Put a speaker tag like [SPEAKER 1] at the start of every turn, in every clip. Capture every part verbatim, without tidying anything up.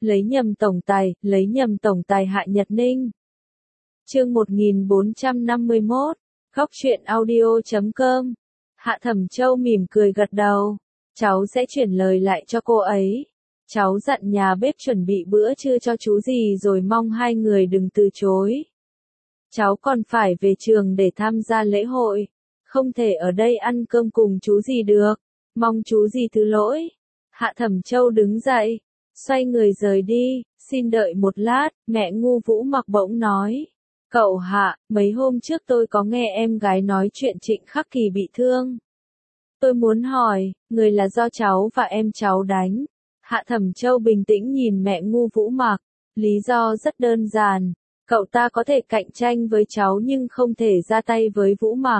[SPEAKER 1] lấy nhầm tổng tài, lấy nhầm tổng tài Hạ Nhật Ninh. Chương một nghìn bốn trăm năm mươi mốt, Góc truyện audio chấm com. Hạ Thẩm Châu mỉm cười gật đầu, cháu sẽ chuyển lời lại cho cô ấy. Cháu dặn nhà bếp chuẩn bị bữa trưa cho chú gì rồi mong hai người đừng từ chối. Cháu còn phải về trường để tham gia lễ hội, không thể ở đây ăn cơm cùng chú gì được, mong chú gì thứ lỗi. Hạ Thẩm Châu đứng dậy, xoay người rời đi, xin đợi một lát, mẹ Ngu Vũ Mặc bỗng nói. Cậu Hạ, mấy hôm trước tôi có nghe em gái nói chuyện Trịnh Khắc Kỳ bị thương. Tôi muốn hỏi, người là do cháu và em cháu đánh. Hạ Thẩm Châu bình tĩnh nhìn mẹ Ngu Vũ Mặc, lý do rất đơn giản, cậu ta có thể cạnh tranh với cháu nhưng không thể ra tay với Vũ Mặc.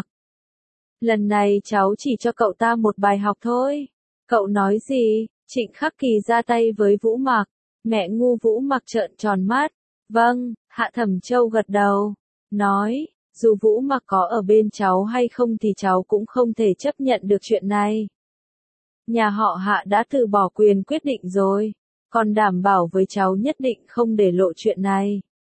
[SPEAKER 1] Lần này cháu chỉ cho cậu ta một bài học thôi. Cậu nói gì? Trịnh Khắc Kỳ ra tay với Vũ Mặc. Mẹ Ngu Vũ Mặc trợn tròn mắt. Vâng, Hạ Thẩm Châu gật đầu, nói, dù Vũ Mặc có ở bên cháu hay không thì cháu cũng không thể chấp nhận được chuyện này. Nhà họ Hạ đã từ bỏ quyền quyết định rồi, còn đảm bảo với cháu nhất định không để lộ chuyện này.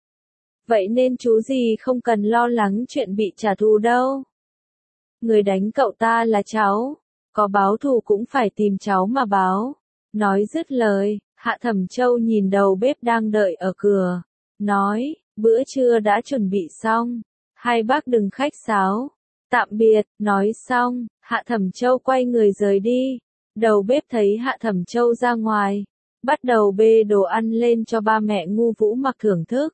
[SPEAKER 1] Vậy nên chú gì không cần lo lắng chuyện bị trả thù đâu. Người đánh cậu ta là cháu, có báo thù cũng phải tìm cháu mà báo. Nói dứt lời, Hạ Thẩm Châu nhìn đầu bếp đang đợi ở cửa, nói, bữa trưa đã chuẩn bị xong, hai bác đừng khách sáo. Tạm biệt, nói xong, Hạ Thẩm Châu quay người rời đi. Đầu bếp thấy Hạ Thẩm Châu ra ngoài, bắt đầu bê đồ ăn lên cho ba mẹ Ngu Vũ Mặc thưởng thức.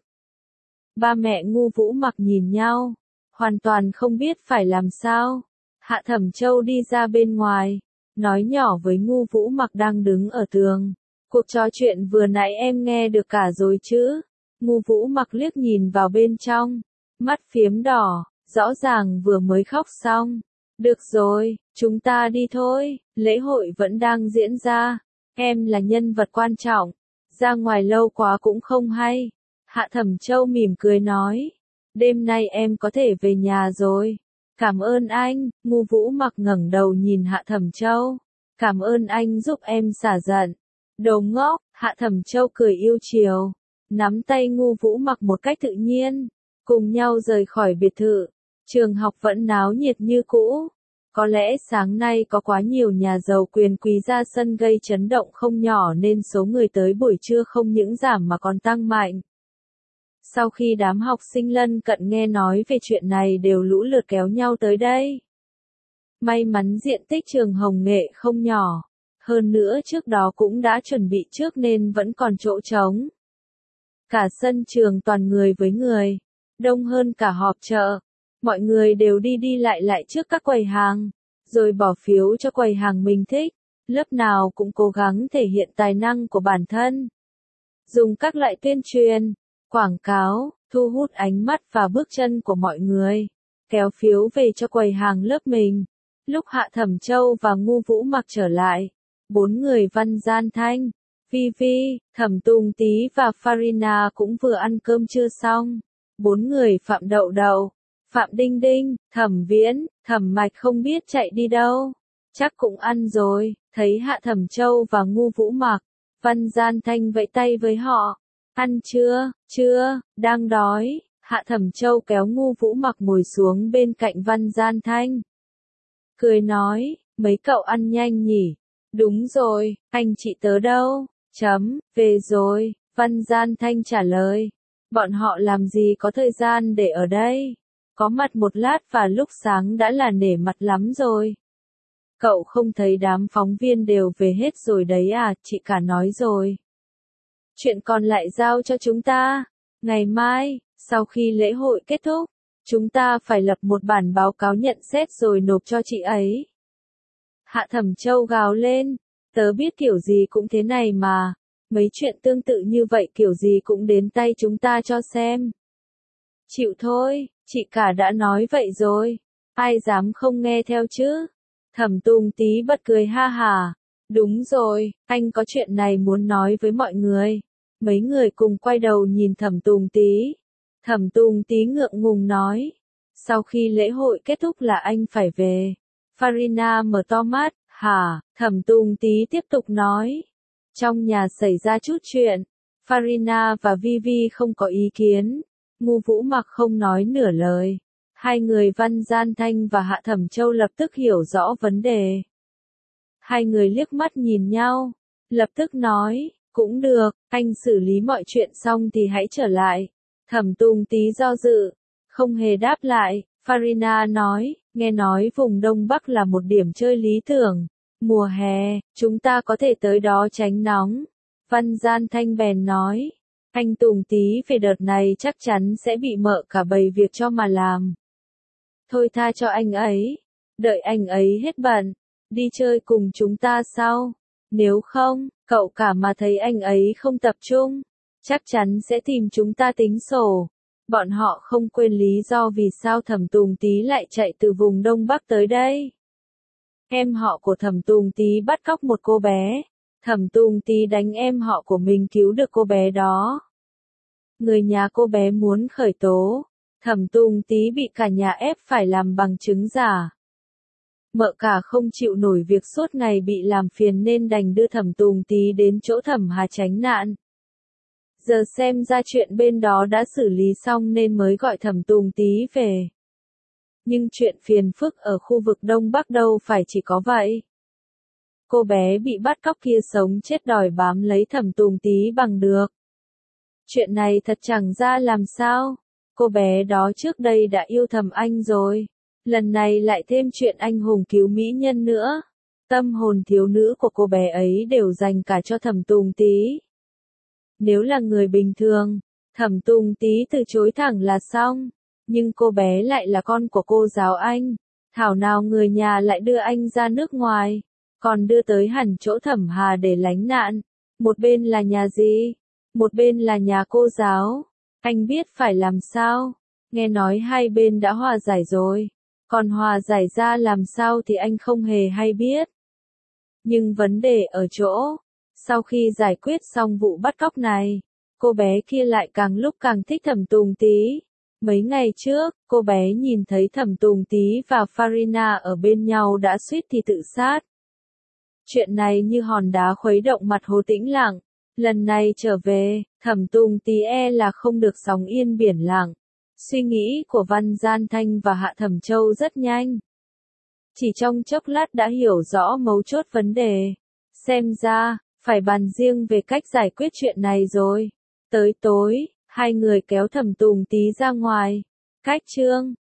[SPEAKER 1] Ba mẹ Ngu Vũ Mặc nhìn nhau, hoàn toàn không biết phải làm sao. Hạ Thẩm Châu đi ra bên ngoài, nói nhỏ với Ngu Vũ Mặc đang đứng ở tường. Cuộc trò chuyện vừa nãy em nghe được cả rồi chứ? Ngu Vũ Mặc liếc nhìn vào bên trong, mắt phiếm đỏ, rõ ràng vừa mới khóc xong. Được rồi, chúng ta đi thôi, lễ hội vẫn đang diễn ra, em là nhân vật quan trọng, ra ngoài lâu quá cũng không hay. Hạ Thẩm Châu mỉm cười nói, đêm nay em có thể về nhà rồi. Cảm ơn anh. Ngu Vũ Mặc ngẩng đầu nhìn Hạ Thẩm Châu, cảm ơn anh giúp em xả giận. Đồ ngốc. Hạ Thẩm Châu cười yêu chiều, nắm tay Ngu Vũ Mặc một cách tự nhiên, cùng nhau rời khỏi biệt thự. Trường học vẫn náo nhiệt như cũ. Có lẽ sáng nay có quá nhiều nhà giàu quyền quý ra sân gây chấn động không nhỏ nên số người tới buổi trưa không những giảm mà còn tăng mạnh. Sau khi đám học sinh lân cận nghe nói về chuyện này đều lũ lượt kéo nhau tới đây. May mắn diện tích trường Hồng Nghệ không nhỏ, hơn nữa trước đó cũng đã chuẩn bị trước nên vẫn còn chỗ trống. Cả sân trường toàn người với người, đông hơn cả họp chợ. Mọi người đều đi đi lại lại trước các quầy hàng, rồi bỏ phiếu cho quầy hàng mình thích. Lớp nào cũng cố gắng thể hiện tài năng của bản thân, dùng các loại tuyên truyền, quảng cáo, thu hút ánh mắt và bước chân của mọi người, kéo phiếu về cho quầy hàng lớp mình. Lúc Hạ Thẩm Châu và Ngu Vũ Mặc trở lại, bốn người Văn Gian Thanh, Vi Vi, Thẩm Tùng Tý và Farina cũng vừa ăn cơm trưa xong. Bốn người Phạm Đậu Đậu, Phạm Đinh Đinh, Thẩm Viễn, Thẩm Mạch không biết chạy đi đâu, chắc cũng ăn rồi. Thấy Hạ Thẩm Châu và Ngu Vũ Mặc, Văn Gian Thanh vẫy tay với họ. Ăn chưa? Chưa, đang đói. Hạ Thẩm Châu kéo Ngu Vũ Mặc ngồi xuống bên cạnh Văn Gian Thanh, cười nói, mấy cậu ăn nhanh nhỉ? Đúng rồi, anh chị tớ đâu? Chấm, về rồi. Văn Gian Thanh trả lời, bọn họ làm gì có thời gian để ở đây, có mặt một lát và lúc sáng đã là nể mặt lắm rồi. Cậu không thấy đám phóng viên đều về hết rồi đấy à? Chị cả nói rồi. Chuyện còn lại giao cho chúng ta. Ngày mai, sau khi lễ hội kết thúc, chúng ta phải lập một bản báo cáo nhận xét rồi nộp cho chị ấy. Hạ Thẩm Châu gào lên, tớ biết kiểu gì cũng thế này mà, mấy chuyện tương tự như vậy kiểu gì cũng đến tay chúng ta cho xem. Chịu thôi, chị cả đã nói vậy rồi, ai dám không nghe theo chứ? Thẩm Tùng Tý bật cười ha hả, đúng rồi, anh có chuyện này muốn nói với mọi người. Mấy người cùng quay đầu nhìn Thẩm Tùng Tý. Thẩm Tùng Tý ngượng ngùng nói, sau khi lễ hội kết thúc là anh phải về. Farina mở to mắt, hả? Thẩm Tùng Tý tiếp tục nói, trong nhà xảy ra chút chuyện, Farina và Vivi không có ý kiến. Ngu Vũ Mặc không nói nửa lời. Hai người Văn Gian Thanh và Hạ Thẩm Châu lập tức hiểu rõ vấn đề. Hai người liếc mắt nhìn nhau, lập tức nói, cũng được, anh xử lý mọi chuyện xong thì hãy trở lại. Thẩm Tùng tí do dự, không hề đáp lại. Farina nói, nghe nói vùng Đông Bắc là một điểm chơi lý tưởng. Mùa hè, chúng ta có thể tới đó tránh nóng. Văn Gian Thanh bèn nói, anh Tùng tí về đợt này chắc chắn sẽ bị mợ cả bầy việc cho mà làm. Thôi tha cho anh ấy, đợi anh ấy hết bận, đi chơi cùng chúng ta sau. Nếu không, cậu cả mà thấy anh ấy không tập trung, chắc chắn sẽ tìm chúng ta tính sổ. Bọn họ không quên lý do vì sao Thẩm Tùng tí lại chạy từ vùng Đông Bắc tới đây. Em họ của Thẩm Tùng tí bắt cóc một cô bé. Thẩm Tùng tí đánh em họ của mình cứu được cô bé đó. Người nhà cô bé muốn khởi tố. Thẩm Tùng tí bị cả nhà ép phải làm bằng chứng giả. Mợ cả không chịu nổi việc suốt ngày bị làm phiền nên đành đưa Thẩm Tùng tí đến chỗ Thẩm Hà tránh nạn. Giờ xem ra chuyện bên đó đã xử lý xong nên mới gọi Thẩm Tùng tí về. Nhưng chuyện phiền phức ở khu vực Đông Bắc đâu phải chỉ có vậy. Cô bé bị bắt cóc kia sống chết đòi bám lấy Thẩm Tùng tí bằng được. Chuyện này thật chẳng ra làm sao. Cô bé đó trước đây đã yêu Thẩm Anh rồi. Lần này lại thêm chuyện anh hùng cứu mỹ nhân nữa. Tâm hồn thiếu nữ của cô bé ấy đều dành cả cho Thẩm Tùng tí. Nếu là người bình thường, Thẩm Tùng tí từ chối thẳng là xong. Nhưng cô bé lại là con của cô giáo anh. Thảo nào người nhà lại đưa anh ra nước ngoài, còn đưa tới hẳn chỗ Thẩm Hà để lánh nạn. Một bên là nhà gì? Một bên là nhà cô giáo. Anh biết phải làm sao? Nghe nói hai bên đã hòa giải rồi. Còn hòa giải ra làm sao thì anh không hề hay biết. Nhưng vấn đề ở chỗ, sau khi giải quyết xong vụ bắt cóc này, cô bé kia lại càng lúc càng thích Thẩm Tùng tí. Mấy ngày trước, cô bé nhìn thấy Thẩm Tùng tí và Farina ở bên nhau đã suýt thì tự sát. Chuyện này như hòn đá khuấy động mặt hồ tĩnh lặng. Lần này trở về, Thẩm Tùng tí e là không được sóng yên biển lặng. Suy nghĩ của Văn Gian Thanh và Hạ Thẩm Châu rất nhanh. Chỉ trong chốc lát đã hiểu rõ mấu chốt vấn đề. Xem ra, phải bàn riêng về cách giải quyết chuyện này rồi. Tới tối, hai người kéo Thẩm Tùng tí ra ngoài. Cách chương